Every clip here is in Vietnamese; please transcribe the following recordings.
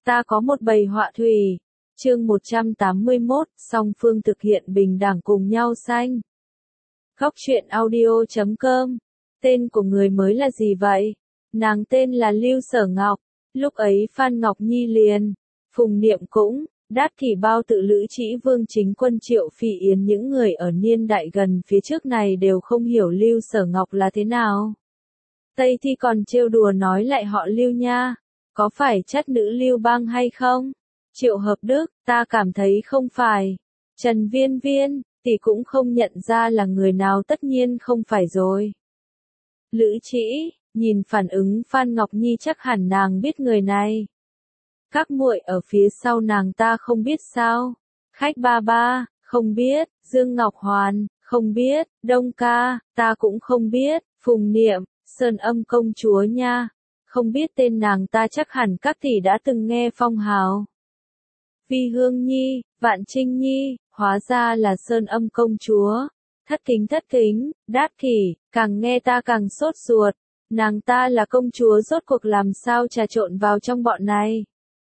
Ta có một bầy họa thủy. Chương 181, song phương thực hiện bình đẳng cùng nhau xanh. Góc truyện audio.com. Tên của người mới là gì vậy? Nàng tên là Lưu Sở Ngọc. Lúc ấy Phan Ngọc Nhi liền, Phùng Niệm cũng, Đát Kỷ Bao tự Lữ Trĩ Vương Chính Quân Triệu Phỉ Yến những người ở niên đại gần phía trước này đều không hiểu Lưu Sở Ngọc là thế nào. Tây Thi còn trêu đùa nói lại họ Lưu nha, có phải chất nữ Lưu Bang hay không? Triệu Hợp Đức, ta cảm thấy không phải. Trần Viên Viên, tỷ cũng không nhận ra là người nào, tất nhiên không phải rồi. Lữ Trĩ, nhìn phản ứng Phan Ngọc Nhi chắc hẳn nàng biết người này. Các muội ở phía sau nàng ta không biết sao? Khách ba ba, không biết. Dương Ngọc Hoàn, không biết. Đông ca, ta cũng không biết. Phùng Niệm, Sơn Âm công chúa nha. Không biết tên nàng ta, chắc hẳn các tỷ đã từng nghe phong hào. Vi Hương Nhi, Vạn Trinh Nhi, hóa ra là Sơn Âm công chúa. Thất kính, Đát Kỷ, càng nghe ta càng sốt ruột. Nàng ta là công chúa rốt cuộc làm sao trà trộn vào trong bọn này.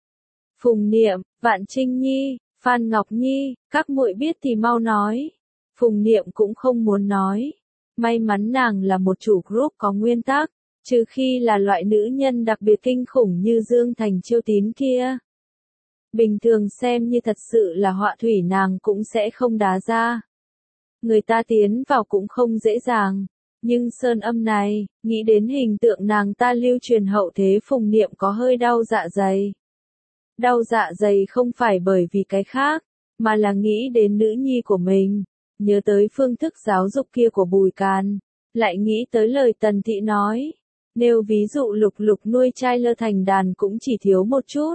Phùng Niệm, Vạn Trinh Nhi, Phan Ngọc Nhi, các muội biết thì mau nói. Phùng Niệm cũng không muốn nói. May mắn nàng là một chủ group có nguyên tắc, trừ khi là loại nữ nhân đặc biệt kinh khủng như Dương Thành Chiêu Tín kia. Bình thường xem như thật sự là họa thủy nàng cũng sẽ không đá ra. Người ta tiến vào cũng không dễ dàng. Nhưng Sơn Âm này, nghĩ đến hình tượng nàng ta lưu truyền hậu thế, Phùng Niệm có hơi đau dạ dày. Đau dạ dày không phải bởi vì cái khác, mà là nghĩ đến nữ nhi của mình, nhớ tới phương thức giáo dục kia của Bùi Càn, lại nghĩ tới lời Tần Thị nói, nếu ví dụ Lục Lục nuôi trai lơ thành đàn cũng chỉ thiếu một chút.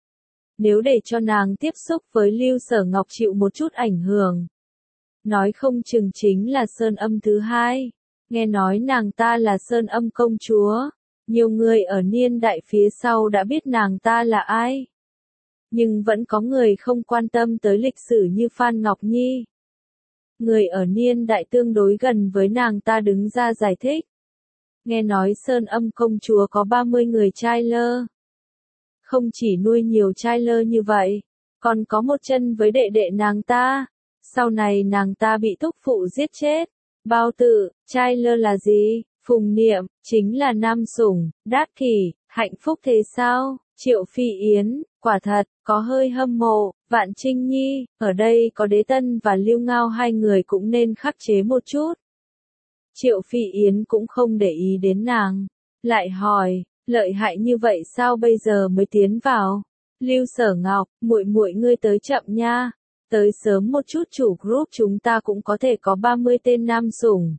Nếu để cho nàng tiếp xúc với Lưu Sở Ngọc chịu một chút ảnh hưởng, nói không chừng chính là Sơn Âm thứ hai. Nghe nói nàng ta là Sơn Âm công chúa, nhiều người ở niên đại phía sau đã biết nàng ta là ai. Nhưng vẫn có người không quan tâm tới lịch sử như Phan Ngọc Nhi. Người ở niên đại tương đối gần với nàng ta đứng ra giải thích. Nghe nói Sơn Âm công chúa có 30 người trai lơ. Không chỉ nuôi nhiều trai lơ như vậy, còn có một chân với đệ đệ nàng ta. Sau này nàng ta bị thúc phụ giết chết. Bao Tử, trai lơ là gì? Phùng Niệm, chính là nam sủng. Đát Kỷ, hạnh phúc thế sao? Triệu Phỉ Yến, quả thật, có hơi hâm mộ. Vạn Trinh Nhi, ở đây có Đế Tân và Lưu Ngao, hai người cũng nên khắc chế một chút. Triệu Phỉ Yến cũng không để ý đến nàng, lại hỏi, lợi hại như vậy sao bây giờ mới tiến vào? Lưu Sở Ngọc, muội muội ngươi tới chậm nha. Tới sớm một chút chủ group chúng ta cũng có thể có 30 tên nam sủng.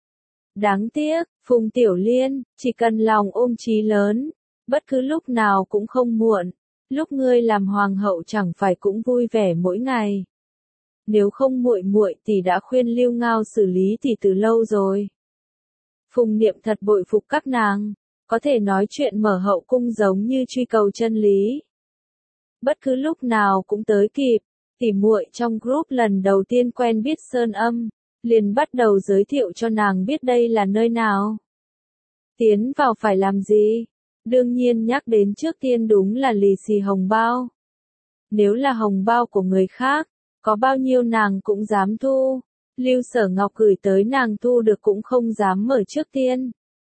Đáng tiếc, Phùng Tiểu Liên, chỉ cần lòng ôm chí lớn, bất cứ lúc nào cũng không muộn. Lúc ngươi làm hoàng hậu chẳng phải cũng vui vẻ mỗi ngày. Nếu không muội muội thì đã khuyên Lưu Ngao xử lý thì từ lâu rồi. Phùng Niệm thật bội phục các nàng, có thể nói chuyện mở hậu cung giống như truy cầu chân lý. Bất cứ lúc nào cũng tới kịp. Tỉ muội trong group lần đầu tiên quen biết Sơn Âm, liền bắt đầu giới thiệu cho nàng biết đây là nơi nào. Tiến vào phải làm gì? Đương nhiên nhắc đến trước tiên đúng là lì xì hồng bao. Nếu là hồng bao của người khác, có bao nhiêu nàng cũng dám thu. Lưu Sở Ngọc gửi tới nàng thu được cũng không dám mở trước tiên.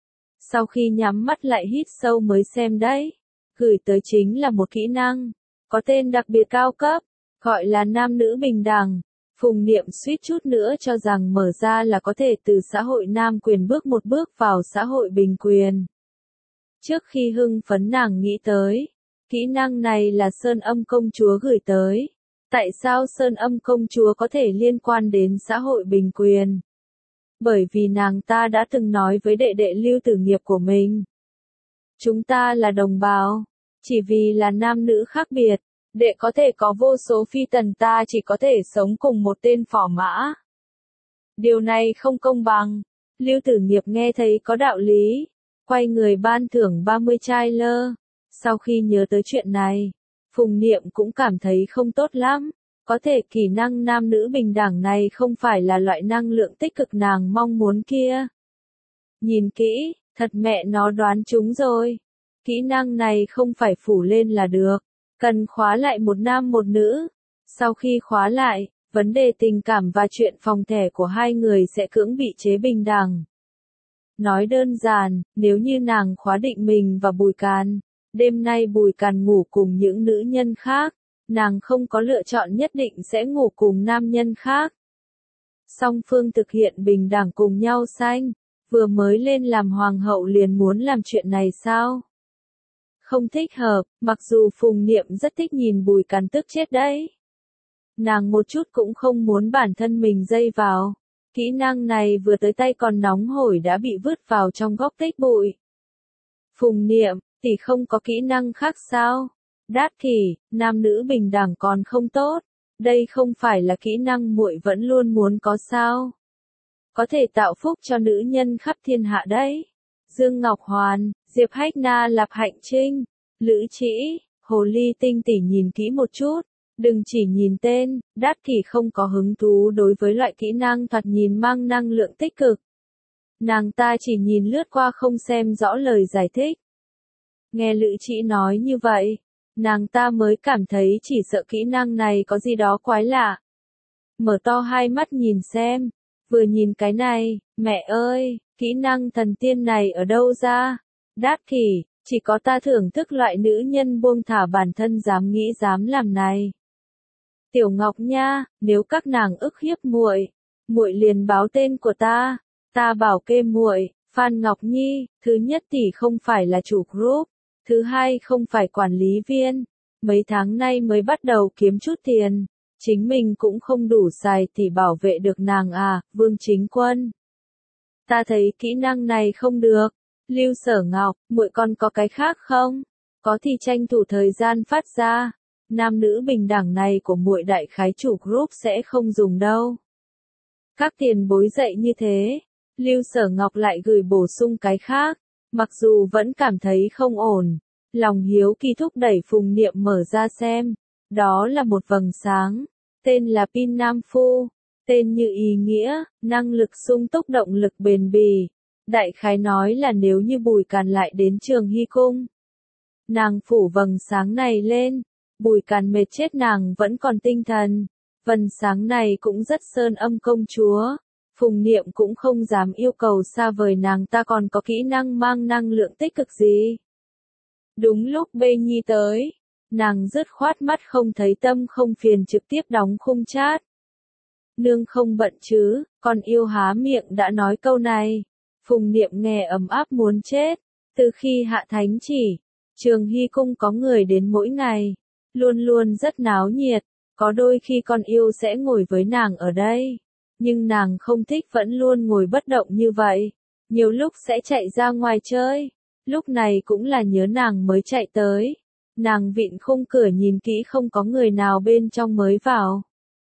Sau khi nhắm mắt lại hít sâu mới xem đấy. Gửi tới chính là một kỹ năng, có tên đặc biệt cao cấp. Gọi là nam nữ bình đẳng. Phùng Niệm suýt chút nữa cho rằng mở ra là có thể từ xã hội nam quyền bước một bước vào xã hội bình quyền. Trước khi hưng phấn nàng nghĩ tới, kỹ năng này là Sơn Âm công chúa gửi tới. Tại sao Sơn Âm công chúa có thể liên quan đến xã hội bình quyền? Bởi vì nàng ta đã từng nói với đệ đệ Lưu Tử Nghiệp của mình. Chúng ta là đồng bào, chỉ vì là nam nữ khác biệt. Đệ có thể có vô số phi tần, ta chỉ có thể sống cùng một tên phò mã. Điều này không công bằng. Lưu Tử Nghiệp nghe thấy có đạo lý, quay người ban thưởng 30 trai lơ. Sau khi nhớ tới chuyện này, Phùng Niệm cũng cảm thấy không tốt lắm. Có thể kỹ năng nam nữ bình đẳng này không phải là loại năng lượng tích cực nàng mong muốn kia. Nhìn kỹ, thật mẹ nó đoán trúng rồi. Kỹ năng này không phải phủ lên là được. cần khóa lại một nam một nữ. Sau khi khóa lại, vấn đề tình cảm và chuyện phòng thẻ của hai người sẽ cưỡng bị chế bình đẳng. Nói đơn giản, nếu như nàng khóa định mình và Bùi Càn, đêm nay Bùi Càn ngủ cùng những nữ nhân khác, nàng không có lựa chọn nhất định sẽ ngủ cùng nam nhân khác. Song phương thực hiện bình đẳng cùng nhau sanh, vừa mới lên làm hoàng hậu liền muốn làm chuyện này sao? Không thích hợp, mặc dù Phùng Niệm rất thích nhìn Bùi Càn tức chết đấy. Nàng một chút cũng không muốn bản thân mình dây vào. Kỹ năng này vừa tới tay còn nóng hổi đã bị vứt vào trong góc tích bụi. Phùng Niệm, tỷ không có kỹ năng khác sao? Đát Kỷ, nam nữ bình đẳng còn không tốt. Đây không phải là kỹ năng muội vẫn luôn muốn có sao? Có thể tạo phúc cho nữ nhân khắp thiên hạ đấy. Dương Ngọc Hoàn, Diệp Hách Na, Lạp Hạnh Trinh, Lữ Trĩ, Hồ Ly Tinh tỷ nhìn kỹ một chút. Đừng chỉ nhìn tên, Đát Kỷ không có hứng thú đối với loại kỹ năng thoạt nhìn mang năng lượng tích cực. Nàng ta chỉ nhìn lướt qua không xem rõ lời giải thích. Nghe Lữ Trĩ nói như vậy, nàng ta mới cảm thấy chỉ sợ kỹ năng này có gì đó quái lạ. Mở to hai mắt nhìn xem, vừa nhìn cái này, mẹ ơi, kỹ năng thần tiên này ở đâu ra? Đát Kỷ, chỉ có ta thưởng thức loại nữ nhân buông thả bản thân dám nghĩ dám làm này. Tiểu Ngọc nha, nếu các nàng ức hiếp muội, muội liền báo tên của ta bảo kê muội. Phan Ngọc Nhi, thứ nhất tỷ không phải là chủ group, thứ hai không phải quản lý viên, mấy tháng nay mới bắt đầu kiếm chút tiền, chính mình cũng không đủ xài thì bảo vệ được nàng à, Vương Chính Quân. Ta thấy kỹ năng này không được. Lưu Sở Ngọc, muội còn có cái khác không? Có thì tranh thủ thời gian phát ra. Nam nữ bình đẳng này của muội đại khái chủ group sẽ không dùng đâu. Các tiền bối dạy như thế, Lưu Sở Ngọc lại gửi bổ sung cái khác, mặc dù vẫn cảm thấy không ổn. Lòng hiếu kỳ thúc đẩy Phùng Niệm mở ra xem, đó là một vầng sáng, tên là Pin Nam Phu, tên như ý nghĩa, năng lực sung túc động lực bền bỉ. Đại khái nói là nếu như Bùi Càn lại đến Trường Hy Cung, nàng phủ vầng sáng này lên, Bùi Càn mệt chết nàng vẫn còn tinh thần. Vầng sáng này cũng rất sơn âm công chúa. Phùng Niệm cũng không dám yêu cầu xa vời nàng ta còn có kỹ năng mang năng lượng tích cực gì. Đúng lúc Bê Nhi tới, nàng dứt khoát mắt không thấy tâm không phiền trực tiếp đóng khung chat. Nương không bận chứ, con yêu há miệng đã nói câu này. Phùng Niệm nghe ấm áp muốn chết. Từ khi hạ thánh chỉ, Trường Hy Cung có người đến mỗi ngày, luôn luôn rất náo nhiệt. Có đôi khi con yêu sẽ ngồi với nàng ở đây, nhưng nàng không thích vẫn luôn ngồi bất động như vậy. Nhiều lúc sẽ chạy ra ngoài chơi, lúc này cũng là nhớ nàng mới chạy tới. Nàng vịn khung cửa nhìn kỹ không có người nào bên trong mới vào.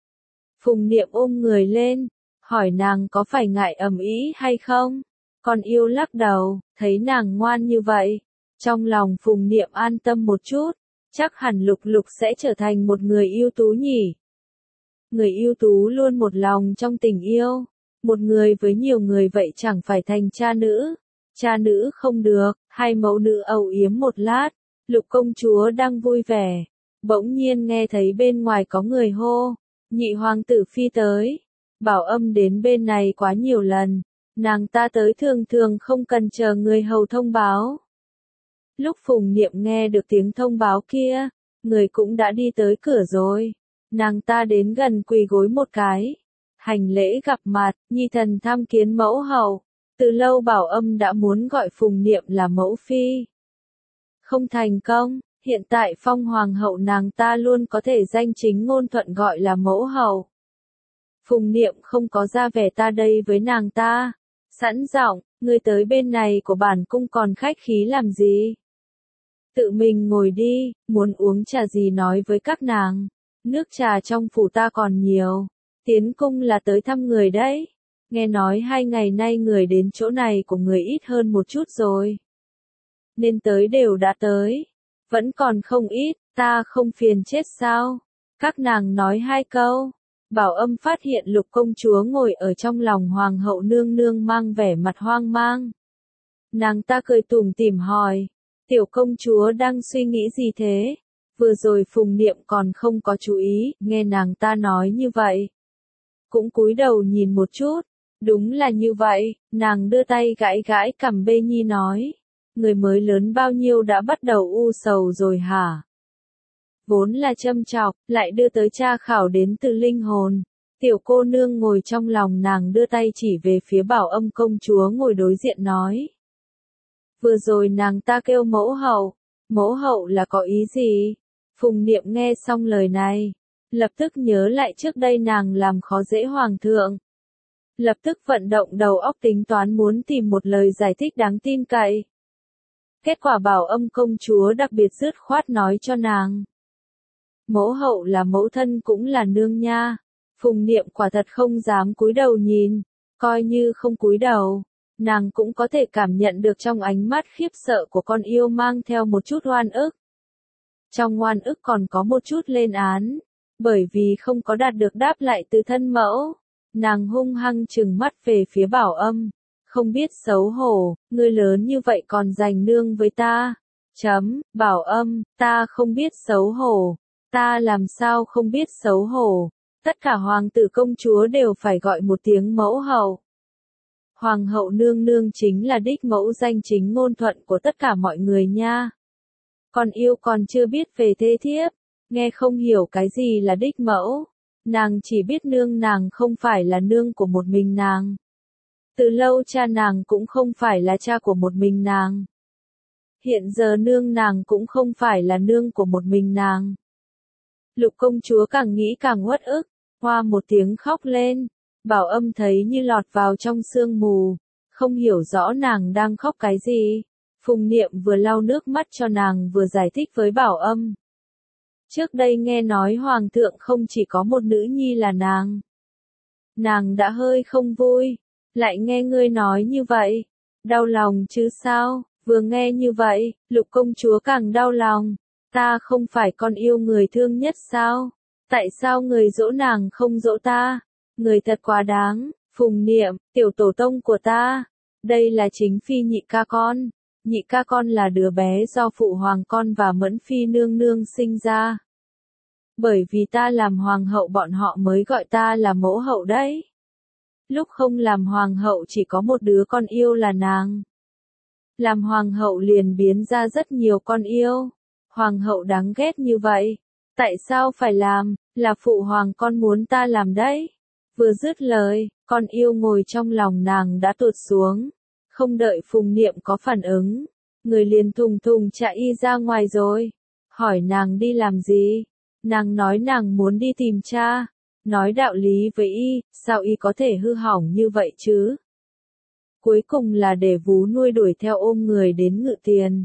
Phùng Niệm ôm người lên, hỏi nàng có phải ngại ầm ĩ hay không? Con yêu lắc đầu, thấy nàng ngoan như vậy. Trong lòng Phùng Niệm an tâm một chút, chắc hẳn Lục Lục sẽ trở thành một người ưu tú nhỉ. Người ưu tú luôn một lòng trong tình yêu. Một người với nhiều người vậy chẳng phải thành cha nữ. Cha nữ không được, hai mẫu nữ âu yếm một lát. Lục công chúa đang vui vẻ. Bỗng nhiên nghe thấy bên ngoài có người hô. Nhị hoàng tử phi tới. Bảo Âm đến bên này quá nhiều lần. Nàng ta tới thường thường không cần chờ người hầu thông báo. Lúc Phùng Niệm nghe được tiếng thông báo kia, người cũng đã đi tới cửa rồi. Nàng ta đến gần quỳ gối một cái. Hành lễ gặp mặt, nhi thần tham kiến mẫu hậu. Từ lâu Bảo Âm đã muốn gọi Phùng Niệm là mẫu phi. Không thành công, hiện tại phong hoàng hậu nàng ta luôn có thể danh chính ngôn thuận gọi là mẫu hậu. Phùng Niệm không có ra vẻ ta đây với nàng ta. Sẵn giọng, người tới bên này của bản cung còn khách khí làm gì? Tự mình ngồi đi, muốn uống trà gì nói với các nàng. Nước trà trong phủ ta còn nhiều. Tiến cung là tới thăm người đấy. Nghe nói 2 ngày nay người đến chỗ này của người ít hơn một chút rồi. Nên tới đều đã tới. Vẫn còn không ít, ta không phiền chết sao? Các nàng nói 2 câu. Bảo Âm phát hiện Lục công chúa ngồi ở trong lòng hoàng hậu nương nương mang vẻ mặt hoang mang. Nàng ta cười tủm tỉm hỏi. Tiểu công chúa đang suy nghĩ gì thế? Vừa rồi Phùng Niệm còn không có chú ý, nghe nàng ta nói như vậy. Cũng cúi đầu nhìn một chút. Đúng là như vậy, nàng đưa tay gãi gãi cằm Bê Nhi nói. Người mới lớn bao nhiêu đã bắt đầu u sầu rồi hả? Vốn là châm chọc, lại đưa tới tra khảo đến từ linh hồn. Tiểu cô nương ngồi trong lòng nàng đưa tay chỉ về phía Bảo Âm công chúa ngồi đối diện nói. Vừa rồi nàng ta kêu mẫu hậu là có ý gì? Phùng Niệm nghe xong lời này, lập tức nhớ lại trước đây nàng làm khó dễ hoàng thượng. Lập tức vận động đầu óc tính toán muốn tìm một lời giải thích đáng tin cậy. Kết quả Bảo Âm công chúa đặc biệt dứt khoát nói cho nàng. Mẫu hậu là mẫu thân cũng là nương nha. Phùng Niệm quả thật không dám cúi đầu nhìn, coi như không cúi đầu, nàng cũng có thể cảm nhận được trong ánh mắt khiếp sợ của con yêu mang theo một chút oan ức. Trong oan ức còn có một chút lên án, bởi vì không có đạt được đáp lại từ thân mẫu. Nàng hung hăng trừng mắt về phía Bảo Âm, không biết xấu hổ, ngươi lớn như vậy còn giành nương với ta. Bảo Âm, ta không biết xấu hổ, ta làm sao không biết xấu hổ, tất cả hoàng tử công chúa đều phải gọi một tiếng mẫu hậu. Hoàng hậu nương nương chính là đích mẫu danh chính ngôn thuận của tất cả mọi người nha. Còn yêu còn chưa biết về thê thiếp, nghe không hiểu cái gì là đích mẫu. Nàng chỉ biết nương nàng không phải là nương của một mình nàng. Từ lâu cha nàng cũng không phải là cha của một mình nàng. Hiện giờ nương nàng cũng không phải là nương của một mình nàng. Lục công chúa càng nghĩ càng uất ức, hoa một tiếng khóc lên. Bảo Âm thấy như lọt vào trong sương mù, không hiểu rõ nàng đang khóc cái gì. Phùng Niệm vừa lau nước mắt cho nàng vừa giải thích với Bảo Âm. Trước đây nghe nói hoàng thượng không chỉ có một nữ nhi là nàng. Nàng đã hơi không vui, lại nghe ngươi nói như vậy. Đau lòng chứ sao, vừa nghe như vậy, lục công chúa càng đau lòng. Ta không phải con yêu người thương nhất sao? Tại sao người dỗ nàng không dỗ ta? Người thật quá đáng, Phùng Niệm, tiểu tổ tông của ta. Đây là chính phi nhị ca con. Nhị ca con là đứa bé do phụ hoàng con và Mẫn phi nương nương sinh ra. Bởi vì ta làm hoàng hậu bọn họ mới gọi ta là mẫu hậu đấy. Lúc không làm hoàng hậu chỉ có một đứa con yêu là nàng. Làm hoàng hậu liền biến ra rất nhiều con yêu. Hoàng hậu đáng ghét như vậy. Tại sao phải làm, là phụ hoàng con muốn ta làm đấy. Vừa dứt lời, con yêu ngồi trong lòng nàng đã tụt xuống. Không đợi Phùng Niệm có phản ứng, người liền thùng thùng chạy y ra ngoài rồi. Hỏi nàng đi làm gì? Nàng nói nàng muốn đi tìm cha. Nói đạo lý với y, sao y có thể hư hỏng như vậy chứ? Cuối cùng là để vú nuôi đuổi theo ôm người đến Ngự Tiền.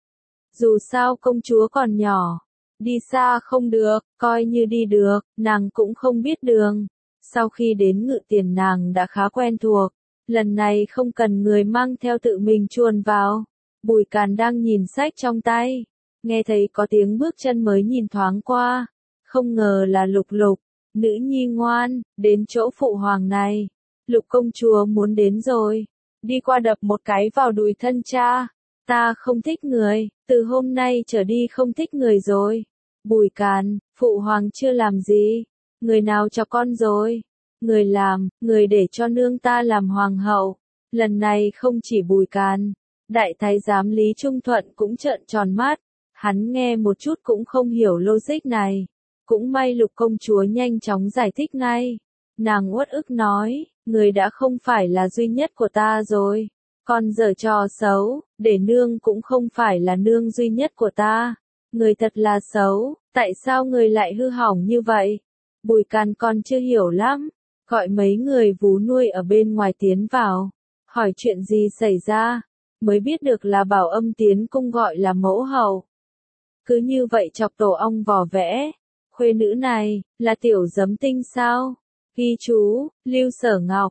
Dù sao công chúa còn nhỏ, đi xa không được, coi như đi được, nàng cũng không biết đường. Sau khi đến Ngự Tiền nàng đã khá quen thuộc, lần này không cần người mang theo tự mình chuồn vào. Bùi Càn đang nhìn sách trong tay, nghe thấy có tiếng bước chân mới nhìn thoáng qua, không ngờ là Lục Lục, nữ nhi ngoan, đến chỗ phụ hoàng này. Lục công chúa muốn đến rồi, đi qua đập một cái vào đùi thân cha. Ta không thích người, từ hôm nay trở đi không thích người rồi. Bùi Càn, phụ hoàng chưa làm gì, người nào cho con rồi? Người làm, người để cho nương ta làm hoàng hậu. Lần này không chỉ Bùi Càn, đại thái giám Lý Trung Thuận cũng trợn tròn mắt, hắn nghe một chút cũng không hiểu logic này. Cũng may Lục công chúa nhanh chóng giải thích ngay. Nàng uất ức nói, người đã không phải là duy nhất của ta rồi. Con giở trò xấu, để nương cũng không phải là nương duy nhất của ta. Người thật là xấu, tại sao người lại hư hỏng như vậy? Bùi Càn con chưa hiểu lắm, gọi mấy người vú nuôi ở bên ngoài tiến vào, hỏi chuyện gì xảy ra, mới biết được là Bảo Âm tiến cung gọi là mẫu hậu. Cứ như vậy chọc tổ ong vò vẽ, khuê nữ này, là tiểu giấm tinh sao? Ghi chú, Lưu Sở Ngọc,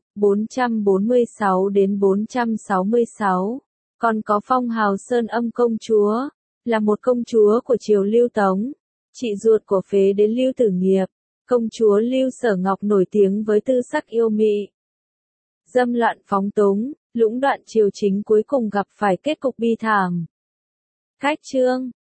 446 đến 466. Còn có phong hào Sơn Âm công chúa, là một công chúa của triều Lưu Tống, chị ruột của phế đến Lưu Tử Nghiệp. Công chúa Lưu Sở Ngọc nổi tiếng với tư sắc yêu mị, dâm loạn phóng túng, lũng đoạn triều chính cuối cùng gặp phải kết cục bi thảm. Cách chương